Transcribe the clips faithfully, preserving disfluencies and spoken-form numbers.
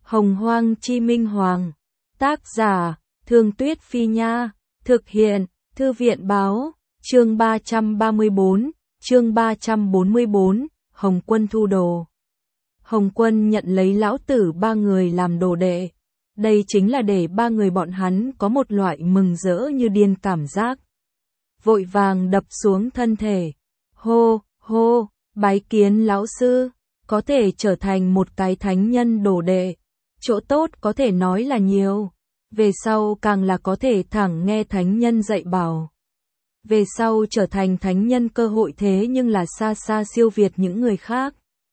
Hồng Hoang Chi Minh Hoàng. Tác giả, Thương Tuyết Phi Nha. Thực hiện, Thư viện Báo. Chương ba trăm ba mươi bốn, chương ba trăm bốn mươi bốn, Hồng Quân thu đồ. Hồng Quân nhận lấy lão tử ba người làm đồ đệ. Đây chính là để ba người bọn hắn có một loại mừng rỡ như điên cảm giác. Vội vàng đập xuống thân thể. Hô, hô, bái kiến lão sư, có thể trở thành một cái thánh nhân đồ đệ. Chỗ tốt có thể nói là nhiều. Về sau càng là có thể thẳng nghe thánh nhân dạy bảo. Về sau trở thành thánh nhân cơ hội thế nhưng là xa xa siêu việt những người khác.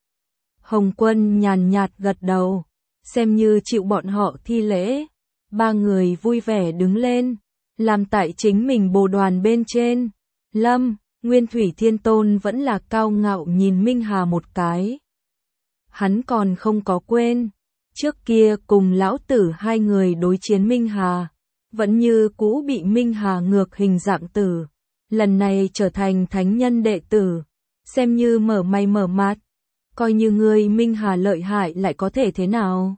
Hồng Quân nhàn nhạt gật đầu, xem như chịu bọn họ thi lễ. Ba người vui vẻ đứng lên, làm tại chính mình bồ đoàn bên trên. Lâm, Nguyên Thủy Thiên Tôn vẫn là cao ngạo nhìn Minh Hà một cái. Hắn còn không có quên, trước kia cùng lão tử hai người đối chiến Minh Hà, vẫn như cũ bị Minh Hà ngược hình dạng tử. Lần này trở thành thánh nhân đệ tử, xem như mở mày mở mặt. Coi như ngươi Minh Hà lợi hại lại có thể thế nào?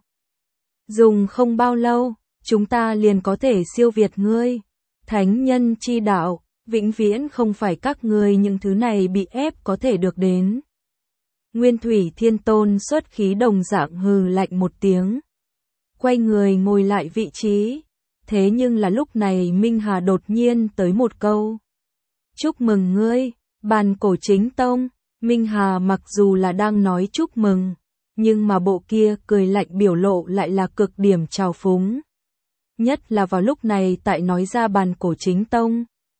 Dùng không bao lâu, chúng ta liền có thể siêu việt ngươi. Thánh nhân chi đạo, vĩnh viễn không phải các ngươi những thứ này bị ép có thể được đến. Nguyên Thủy Thiên Tôn xuất khí đồng dạng hừ lạnh một tiếng. Quay người ngồi lại vị trí. Thế nhưng là lúc này Minh Hà đột nhiên tới một câu. Chúc mừng ngươi, Bàn Cổ Chính Tông. Minh Hà mặc dù là đang nói chúc mừng, nhưng mà bộ kia cười lạnh biểu lộ lại là cực điểm trào phúng. Nhất là vào lúc này tại nói ra Bàn Cổ Chính Tông.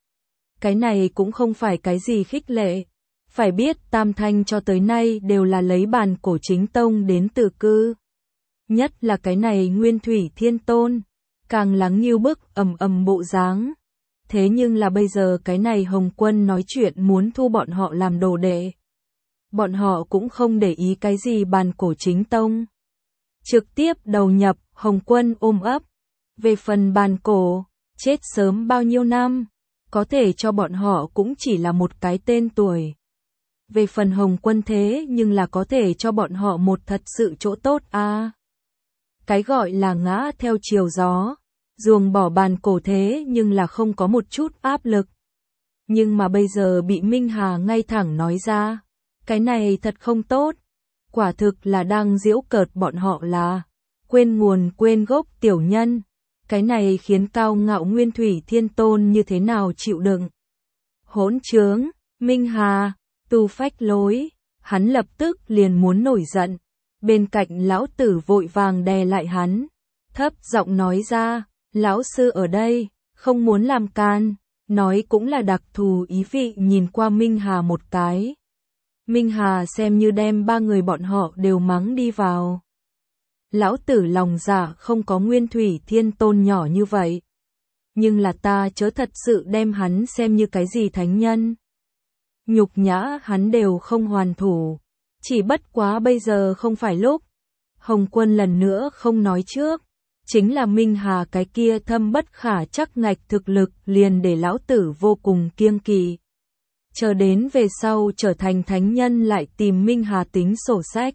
Cái này cũng không phải cái gì khích lệ. Phải biết Tam Thanh cho tới nay đều là lấy Bàn Cổ Chính Tông đến từ cư. Nhất là cái này Nguyên Thủy Thiên Tôn, càng lắng nghiêu bức ầm ầm bộ dáng. Thế nhưng là bây giờ cái này Hồng Quân nói chuyện muốn thu bọn họ làm đồ đệ. Bọn họ cũng không để ý cái gì Bàn Cổ Chính Tông. Trực tiếp đầu nhập, Hồng Quân ôm ấp. Về phần Bàn Cổ, chết sớm bao nhiêu năm, có thể cho bọn họ cũng chỉ là một cái tên tuổi. Về phần Hồng Quân thế nhưng là có thể cho bọn họ một thật sự chỗ tốt a. À, cái gọi là ngã theo chiều gió, ruồng bỏ Bàn Cổ thế nhưng là không có một chút áp lực. Nhưng mà bây giờ bị Minh Hà ngay thẳng nói ra. Cái này thật không tốt, quả thực là đang giễu cợt bọn họ là quên nguồn quên gốc tiểu nhân. Cái này khiến cao ngạo Nguyên Thủy Thiên Tôn như thế nào chịu đựng. Hỗn trướng, Minh Hà, tu phách lối, hắn lập tức liền muốn nổi giận. Bên cạnh lão tử vội vàng đè lại hắn, thấp giọng nói ra, lão sư ở đây, không muốn làm can, nói cũng là đặc thù ý vị nhìn qua Minh Hà một cái. Minh Hà xem như đem ba người bọn họ đều mắng đi vào. Lão tử lòng dạ không có Nguyên Thủy Thiên Tôn nhỏ như vậy. Nhưng là ta chớ thật sự đem hắn xem như cái gì thánh nhân. Nhục nhã hắn đều không hoàn thủ. Chỉ bất quá bây giờ không phải lúc. Hồng Quân lần nữa không nói trước. Chính là Minh Hà cái kia thâm bất khả chắc ngạch thực lực liền để lão tử vô cùng kiêng kỵ. Chờ đến về sau trở thành thánh nhân lại tìm Minh Hà tính sổ sách.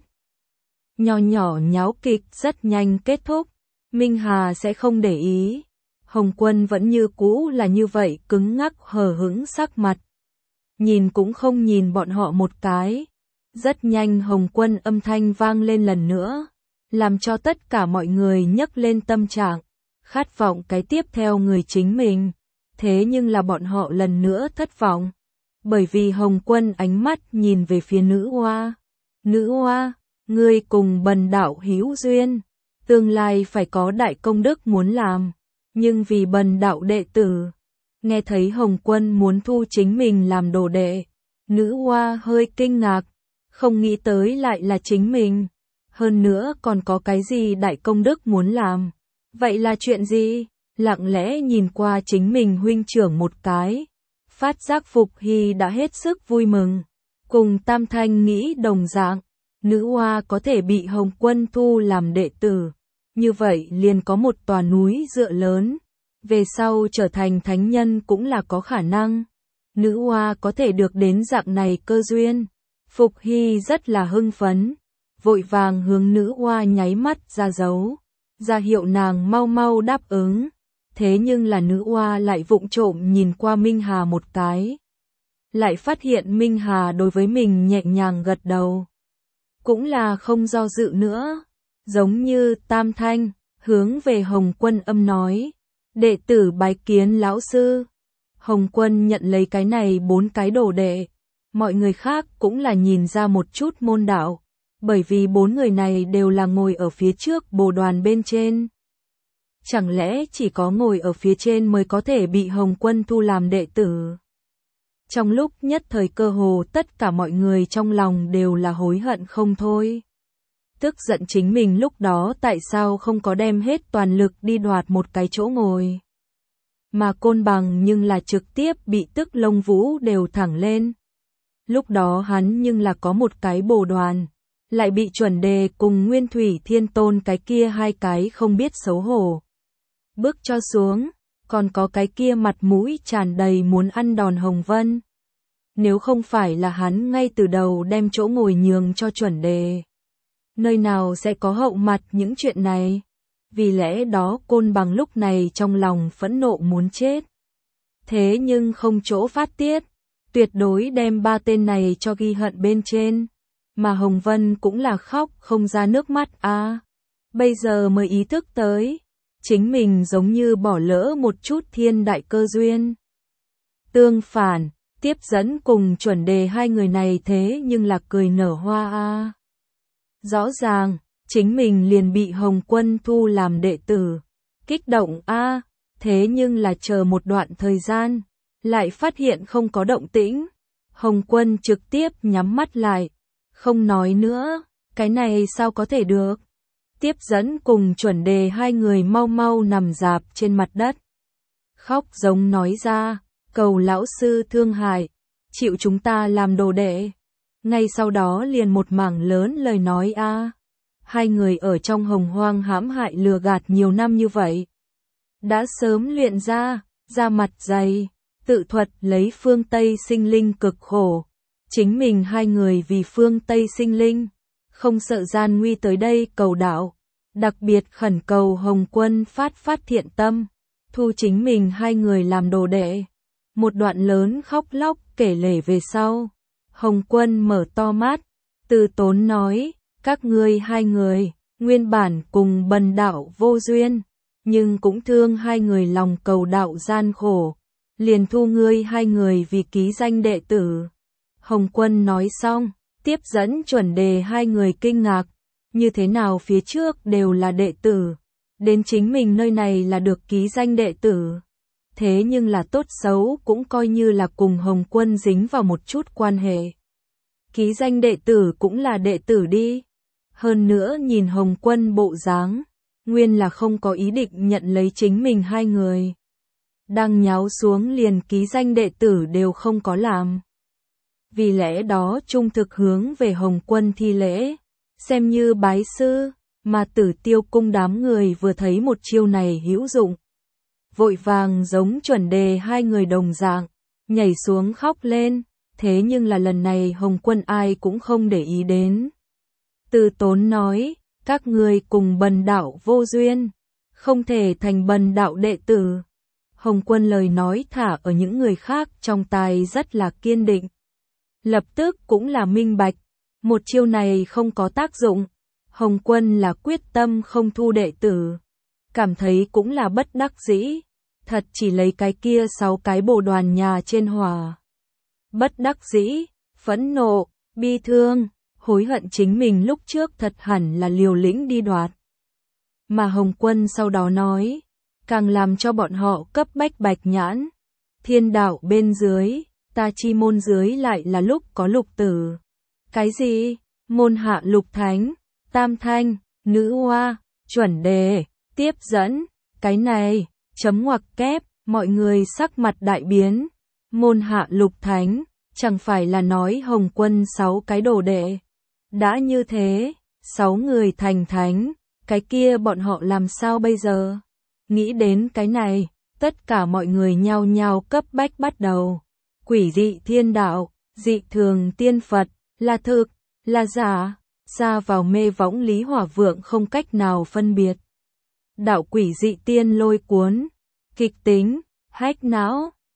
Nhỏ nhỏ nháo kịch rất nhanh kết thúc. Minh Hà sẽ không để ý. Hồng Quân vẫn như cũ là như vậy cứng ngắc hờ hững sắc mặt. Nhìn cũng không nhìn bọn họ một cái. Rất nhanh Hồng Quân âm thanh vang lên lần nữa. Làm cho tất cả mọi người nhấc lên tâm trạng. Khát vọng cái tiếp theo người chính mình. Thế nhưng là bọn họ lần nữa thất vọng. Bởi vì Hồng Quân ánh mắt nhìn về phía nữ oa. Nữ oa, ngươi cùng Bần đạo hữu duyên, tương lai phải có đại công đức muốn làm, nhưng vì Bần đạo đệ tử. Nghe thấy Hồng Quân muốn thu chính mình làm đồ đệ, nữ oa hơi kinh ngạc, không nghĩ tới lại là chính mình. Hơn nữa còn có cái gì đại công đức muốn làm. Vậy là chuyện gì? Lặng lẽ nhìn qua chính mình huynh trưởng một cái. Phát giác Phục Hy đã hết sức vui mừng. Cùng Tam Thanh nghĩ đồng dạng, nữ oa có thể bị Hồng Quân thu làm đệ tử. Như vậy liền có một tòa núi dựa lớn. Về sau trở thành thánh nhân cũng là có khả năng. Nữ oa có thể được đến dạng này cơ duyên. Phục Hy rất là hưng phấn. vội vàng hướng nữ oa nháy mắt ra dấu, ra hiệu nàng mau mau đáp ứng. Thế nhưng là nữ oa lại vụng trộm nhìn qua Minh Hà một cái. Lại phát hiện Minh Hà đối với mình nhẹ nhàng gật đầu. Cũng là không do dự nữa. Giống như Tam Thanh, hướng về Hồng Quân Âm nói. Đệ tử bái kiến lão sư. Hồng Quân nhận lấy cái này bốn cái đồ đệ. Mọi người khác cũng là nhìn ra một chút môn đạo. Bởi vì bốn người này đều là ngồi ở phía trước bồ đoàn bên trên. Chẳng lẽ chỉ có ngồi ở phía trên mới có thể bị Hồng Quân thu làm đệ tử? Trong lúc nhất thời cơ hồ tất cả mọi người trong lòng đều là hối hận không thôi. Tức giận chính mình lúc đó tại sao không có đem hết toàn lực đi đoạt một cái chỗ ngồi. Mà Côn Bằng nhưng là trực tiếp bị tức lông vũ đều thẳng lên. Lúc đó hắn nhưng là có một cái bồ đoàn. Lại bị Chuẩn Đề cùng Nguyên Thủy Thiên Tôn cái kia hai cái không biết xấu hổ. Bước cho xuống, còn có cái kia mặt mũi tràn đầy muốn ăn đòn Hồng Vân. Nếu không phải là hắn ngay từ đầu đem chỗ ngồi nhường cho Chuẩn Đề. Nơi nào sẽ có hậu mặt những chuyện này? Vì lẽ đó Côn Bằng lúc này trong lòng phẫn nộ muốn chết. Thế nhưng không chỗ phát tiết, tuyệt đối đem ba tên này cho ghi hận bên trên. Mà Hồng Vân cũng là khóc không ra nước mắt a. À, bây giờ mới ý thức tới, chính mình giống như bỏ lỡ một chút thiên đại cơ duyên. Tương phản, tiếp dẫn cùng Chuẩn Đề hai người này thế nhưng là cười nở hoa a. À, rõ ràng, chính mình liền bị Hồng Quân thu làm đệ tử. Kích động a, à, thế nhưng là chờ một đoạn thời gian, lại phát hiện không có động tĩnh. Hồng Quân trực tiếp nhắm mắt lại. Không nói nữa, cái này sao có thể được. Tiếp dẫn cùng Chuẩn Đề hai người mau mau nằm rạp trên mặt đất. Khóc giống nói ra, cầu lão sư thương hại, chịu chúng ta làm đồ đệ. Ngay sau đó liền một mảng lớn lời nói a. À, hai người ở trong hồng hoang hãm hại lừa gạt nhiều năm như vậy. Đã sớm luyện ra, ra mặt dày, tự thuật lấy phương Tây sinh linh cực khổ. Chính mình hai người vì phương Tây sinh linh, không sợ gian nguy tới đây cầu đạo, đặc biệt khẩn cầu Hồng Quân phát phát thiện tâm, thu chính mình hai người làm đồ đệ. Một đoạn lớn khóc lóc kể lể về sau, Hồng Quân mở to mắt, từ tốn nói, các ngươi hai người, nguyên bản cùng bần đạo vô duyên, nhưng cũng thương hai người lòng cầu đạo gian khổ, liền thu ngươi hai người vì ký danh đệ tử. Hồng Quân nói xong, tiếp dẫn Chuẩn Đề hai người kinh ngạc, như thế nào phía trước đều là đệ tử, đến chính mình nơi này là được ký danh đệ tử. Thế nhưng là tốt xấu cũng coi như là cùng Hồng Quân dính vào một chút quan hệ. Ký danh đệ tử cũng là đệ tử đi. Hơn nữa nhìn Hồng Quân bộ dáng, nguyên là không có ý định nhận lấy chính mình hai người. Đang nháo xuống liền ký danh đệ tử đều không có làm. Vì lẽ đó trung thực hướng về Hồng Quân thi lễ, xem như bái sư, mà Tử Tiêu cung đám người vừa thấy một chiêu này hữu dụng. Vội vàng giống Chuẩn Đề hai người đồng dạng, nhảy xuống khóc lên, thế nhưng là lần này Hồng Quân ai cũng không để ý đến. Từ tốn nói, các ngươi cùng bần đạo vô duyên, không thể thành bần đạo đệ tử. Hồng Quân lời nói thả ở những người khác trong tai rất là kiên định. Lập tức cũng là minh bạch, một chiêu này không có tác dụng, Hồng Quân là quyết tâm không thu đệ tử. Cảm thấy cũng là bất đắc dĩ, thật chỉ lấy cái kia sáu cái bồ đoàn nhà trên hòa. Bất đắc dĩ, phẫn nộ, bi thương, hối hận chính mình lúc trước thật hẳn là liều lĩnh đi đoạt. Mà Hồng Quân sau đó nói, càng làm cho bọn họ cấp bách bạch nhãn. Thiên đạo bên dưới, ta chi môn dưới lại là lúc có lục tử. Cái gì? Môn hạ lục thánh, tam thanh, nữ oa, Chuẩn Đề, tiếp dẫn, cái này, chấm ngoặc kép, mọi người sắc mặt đại biến. Môn hạ lục thánh, chẳng phải là nói Hồng Quân sáu cái đồ đệ. Đã như thế, sáu người thành thánh, cái kia bọn họ làm sao bây giờ? Nghĩ đến cái này, tất cả mọi người nhao nhao cấp bách bắt đầu. Quỷ dị thiên đạo, dị thường tiên Phật, là thực, là giả, Ra vào mê võng Lý Hỏa Vượng không cách nào phân biệt. Đạo quỷ dị tiên lôi cuốn, kịch tính, hách não.